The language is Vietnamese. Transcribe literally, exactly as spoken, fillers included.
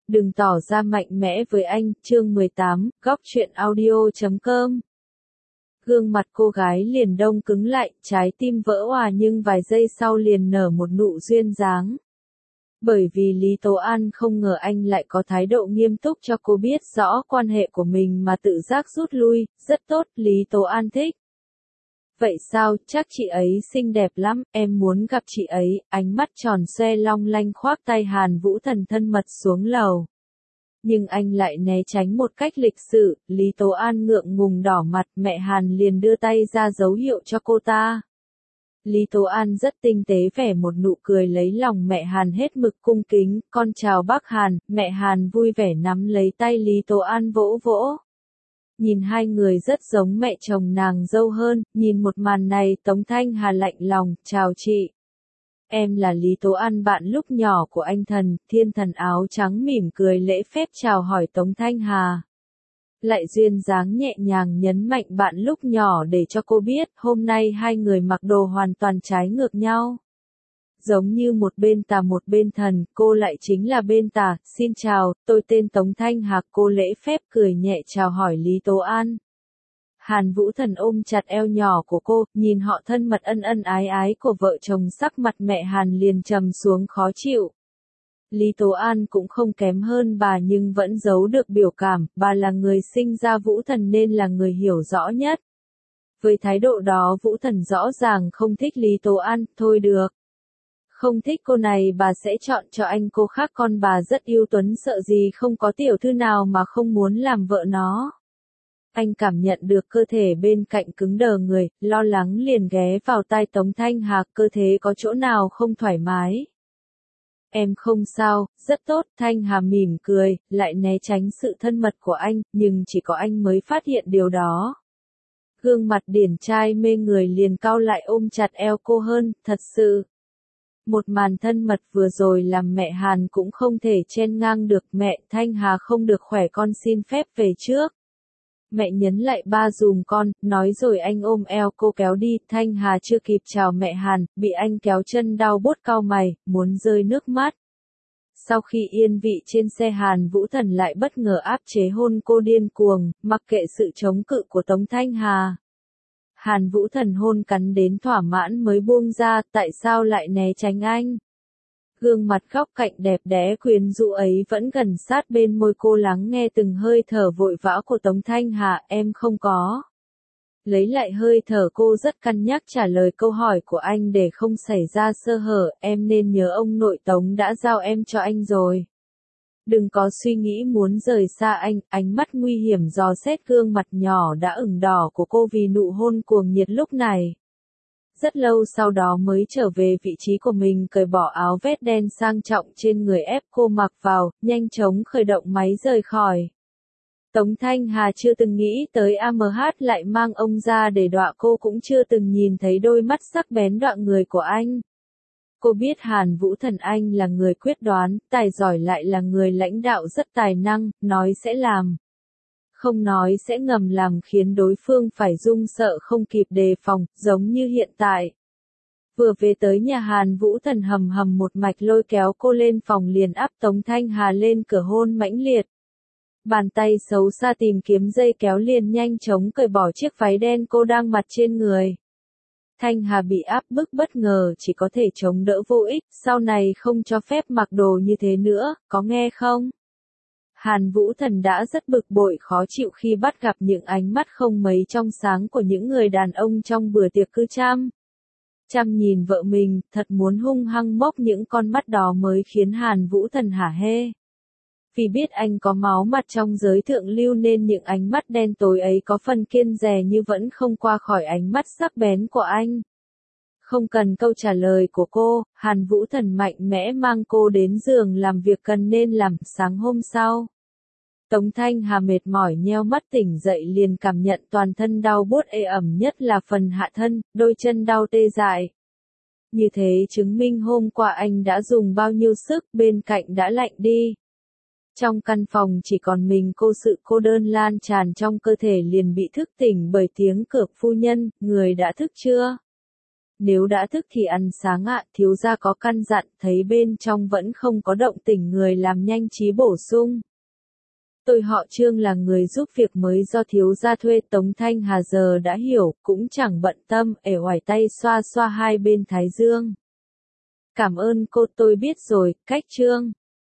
Đừng tỏ ra mạnh mẽ với anh, chương mười tám, góc truyện audio chấm com. Gương mặt cô gái liền đông cứng lại, trái tim vỡ òa nhưng vài giây sau liền nở một nụ duyên dáng. Bởi vì Lý Tố An không ngờ anh lại có thái độ nghiêm túc cho cô biết rõ quan hệ của mình mà tự giác rút lui, rất tốt, Lý Tố An thích. Vậy sao, chắc chị ấy xinh đẹp lắm, em muốn gặp chị ấy, ánh mắt tròn xoe long lanh khoác tay Hàn Vũ Thần thân mật xuống lầu. Nhưng anh lại né tránh một cách lịch sự, Lý Tố An ngượng ngùng đỏ mặt, mẹ Hàn liền đưa tay ra dấu hiệu cho cô ta. Lý Tố An rất tinh tế vẻ một nụ cười lấy lòng mẹ Hàn hết mực cung kính, con chào bác Hàn, mẹ Hàn vui vẻ nắm lấy tay Lý Tố An vỗ vỗ. Nhìn hai người rất giống mẹ chồng nàng dâu hơn, nhìn một màn này Tống Thanh Hà lạnh lòng, chào chị. Em là Lý Tố An bạn lúc nhỏ của anh Thần, Thiên Thần áo trắng mỉm cười lễ phép chào hỏi Tống Thanh Hà. Lại duyên dáng nhẹ nhàng nhấn mạnh bạn lúc nhỏ để cho cô biết, hôm nay hai người mặc đồ hoàn toàn trái ngược nhau. Giống như một bên tà một bên thần, cô lại chính là bên tà, xin chào, tôi tên Tống Thanh Hà, cô lễ phép cười nhẹ chào hỏi Lý Tố An. Hàn Vũ Thần ôm chặt eo nhỏ của cô, nhìn họ thân mật ân ân ái ái của vợ chồng sắc mặt mẹ Hàn liền trầm xuống khó chịu. Lý Tố An cũng không kém hơn bà nhưng vẫn giấu được biểu cảm, bà là người sinh ra Vũ Thần nên là người hiểu rõ nhất. Với thái độ đó Vũ Thần rõ ràng không thích Lý Tố An, thôi được. Không thích cô này bà sẽ chọn cho anh cô khác, con bà rất yêu Tuấn sợ gì không có tiểu thư nào mà không muốn làm vợ nó. Anh cảm nhận được cơ thể bên cạnh cứng đờ người, lo lắng liền ghé vào tai Tống Thanh Hà, cơ thể có chỗ nào không thoải mái. Em không sao, rất tốt, Thanh Hà mỉm cười, lại né tránh sự thân mật của anh, nhưng chỉ có anh mới phát hiện điều đó. Gương mặt điển trai mê người liền cau lại ôm chặt eo cô hơn, thật sự. Một màn thân mật vừa rồi làm mẹ Hàn cũng không thể chen ngang được, mẹ Thanh Hà không được khỏe con xin phép về trước. Mẹ nhấn lại ba dùm con, nói rồi anh ôm eo cô kéo đi, Thanh Hà chưa kịp chào mẹ Hàn, bị anh kéo chân đau bốt cau mày, muốn rơi nước mắt. Sau khi yên vị trên xe Hàn Vũ Thần lại bất ngờ áp chế hôn cô điên cuồng, mặc kệ sự chống cự của Tống Thanh Hà. Hàn Vũ Thần hôn cắn đến thỏa mãn mới buông ra, tại sao lại né tránh anh? Gương mặt góc cạnh đẹp đẽ quyến rũ ấy vẫn gần sát bên môi cô, lắng nghe từng hơi thở vội vã của Tống Thanh Hà, em không có. Lấy lại hơi thở cô rất cân nhắc trả lời câu hỏi của anh để không xảy ra sơ hở, em nên nhớ ông nội Tống đã giao em cho anh rồi. Đừng có suy nghĩ muốn rời xa anh, ánh mắt nguy hiểm dò xét gương mặt nhỏ đã ửng đỏ của cô vì nụ hôn cuồng nhiệt lúc này. Rất lâu sau đó mới trở về vị trí của mình, cởi bỏ áo vest đen sang trọng trên người ép cô mặc vào, nhanh chóng khởi động máy rời khỏi. Tống Thanh Hà chưa từng nghĩ tới a em hát lại mang ông ra để đọa cô, cũng chưa từng nhìn thấy đôi mắt sắc bén đọa người của anh. Cô biết Hàn Vũ Thần anh là người quyết đoán, tài giỏi lại là người lãnh đạo rất tài năng, nói sẽ làm. Không nói sẽ ngầm làm khiến đối phương phải run sợ không kịp đề phòng, giống như hiện tại. Vừa về tới nhà Hàn Vũ Thần hầm hầm một mạch lôi kéo cô lên phòng liền áp Tống Thanh Hà lên cửa hôn mãnh liệt. Bàn tay xấu xa tìm kiếm dây kéo liền nhanh chóng cởi bỏ chiếc váy đen cô đang mặc trên người. Thanh Hà bị áp bức bất ngờ chỉ có thể chống đỡ vô ích, sau này không cho phép mặc đồ như thế nữa, có nghe không? Hàn Vũ Thần đã rất bực bội khó chịu khi bắt gặp những ánh mắt không mấy trong sáng của những người đàn ông trong bữa tiệc cư chăm. Chăm nhìn vợ mình, thật muốn hung hăng móc những con mắt đó mới khiến Hàn Vũ Thần hả hê. Vì biết anh có máu mặt trong giới thượng lưu nên những ánh mắt đen tối ấy có phần kiêng dè như vẫn không qua khỏi ánh mắt sắc bén của anh. Không cần câu trả lời của cô, Hàn Vũ Thần mạnh mẽ mang cô đến giường làm việc cần nên làm. Sáng hôm sau, Tống Thanh Hà mệt mỏi nheo mắt tỉnh dậy liền cảm nhận toàn thân đau buốt ê ẩm, nhất là phần hạ thân, đôi chân đau tê dại. Như thế chứng minh hôm qua anh đã dùng bao nhiêu sức, bên cạnh đã lạnh đi. Trong căn phòng chỉ còn mình cô, sự cô đơn lan tràn trong cơ thể liền bị thức tỉnh bởi tiếng cửa, phu nhân, người đã thức chưa? Nếu đã thức thì ăn sáng ạ, thiếu gia có căn dặn, thấy bên trong vẫn không có động tĩnh người làm nhanh trí bổ sung. Tôi họ Trương là người giúp việc mới do thiếu gia thuê. Tống Thanh Hà giờ đã hiểu, cũng chẳng bận tâm, ể oải tay xoa xoa hai bên thái dương. Cảm ơn cô, tôi biết rồi, cách Trương.